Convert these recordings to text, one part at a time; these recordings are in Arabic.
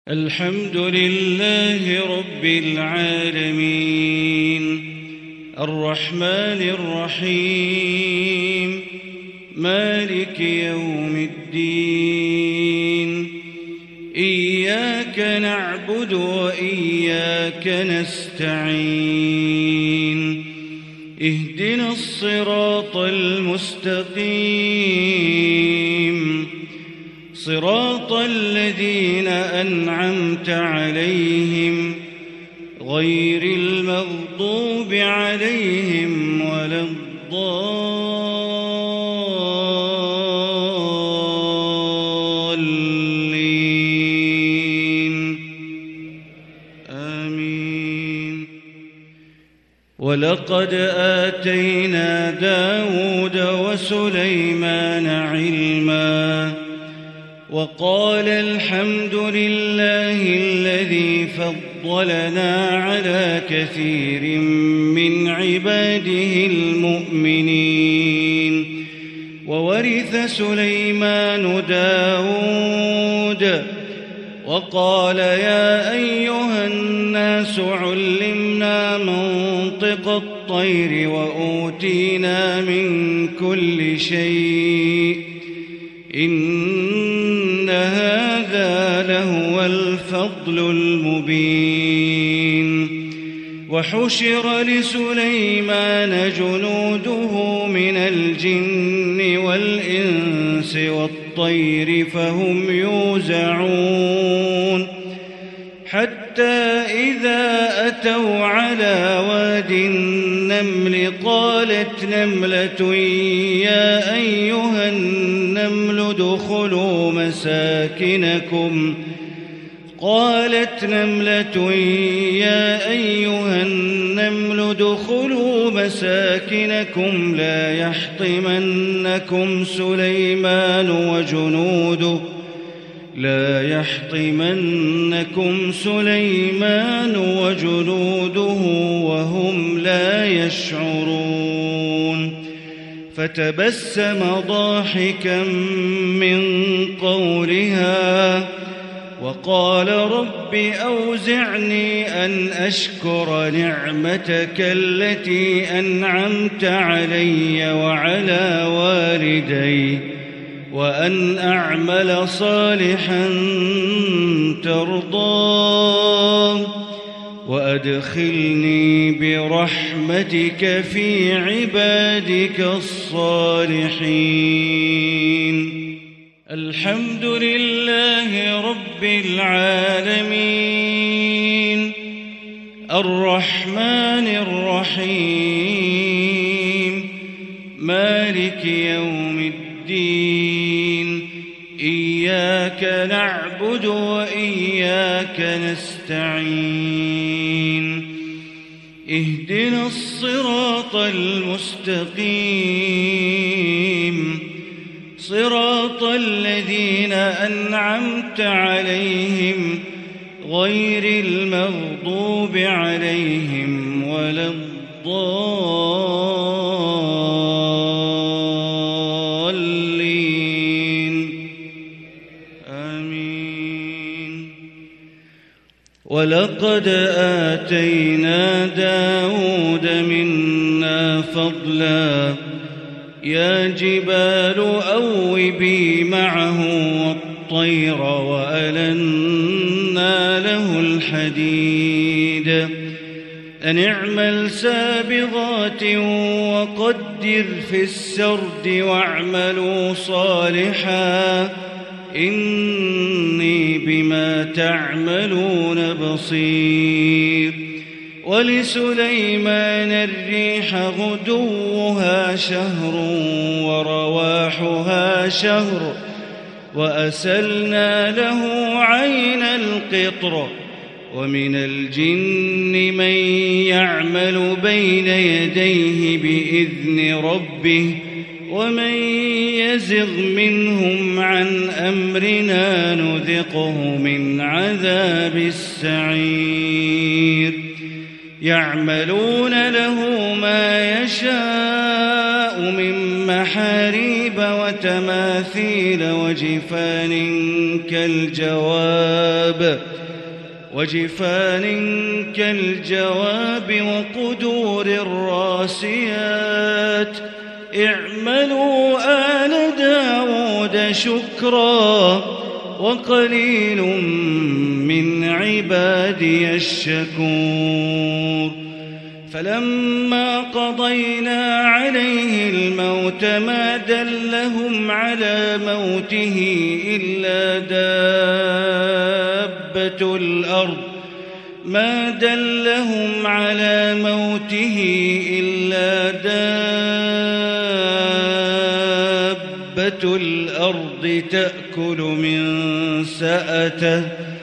الحمد لله رب العالمين الرحمن الرحيم مالك يوم الدين إياك نعبد وإياك نستعين اهدنا الصراط المستقيم صراط الذين أنعمت عليهم غير المغضوب عليهم ولا الضالين آمين. ولقد آتينا داود وسليمان علما وقال الحمد لله الذي فضلنا على كثير من عباده المؤمنين. وورث سليمان داود وقال يا أيها الناس علمنا منطق الطير وأوتينا من كل شيء إن هذا لهو الفضل المبين. وحشر لسليمان جنوده من الجن والإنس والطير فهم يوزعون حتى إذا أتوا على واد النمل قالت نملة يا أيها النمل ادخلوا مساكنكم لا يحطمنكم سليمان وجنوده وهم لا يشعرون. فتبسم ضاحكا من قولها وقال رب أوزعني أن أشكر نعمتك التي أنعمت علي وعلى والدي وأن أعمل صالحا ترضاه وأدخلني برحمتك في عبادك الصالحين. الحمد لله رب العالمين الرحمن الرحيم مالك يوم الدين إياك نعبد وإياك نستعين اهدنا الصراط المستقيم صراط الذين أنعمت عليهم غير المغضوب عليهم ولا الضالين آمين. ولقد آتينا داود منا فضلا يا جبال أوبي معه والطير وألنا له الحديد أن اعمل سابغات وقدر في السرد واعملوا صالحا إني بما تعملون بصير. ولسليمان الريح غدوها شهر ورواحها شهر وأسلنا له عين القطر ومن الجن من يعمل بين يديه بإذن ربه ومن يزغ منهم عن أمرنا نذقه من عذاب السعير. يعملون له ما يشاء من محاريب وتماثيل وجفان كالجواب وقدور الراسيات اعملوا آل داود شكرا وقليل من عبادي الشكور فلما قضينا عليه الموت ما دلهم على موته إلا دابة الأرض تأكل من سأته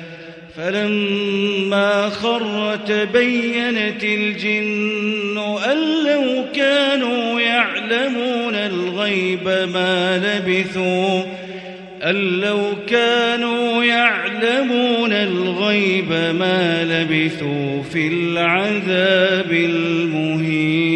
فلما خر تبينت الجن أن لو كانوا يعلمون الغيب ما لبثوا في العذاب المهين.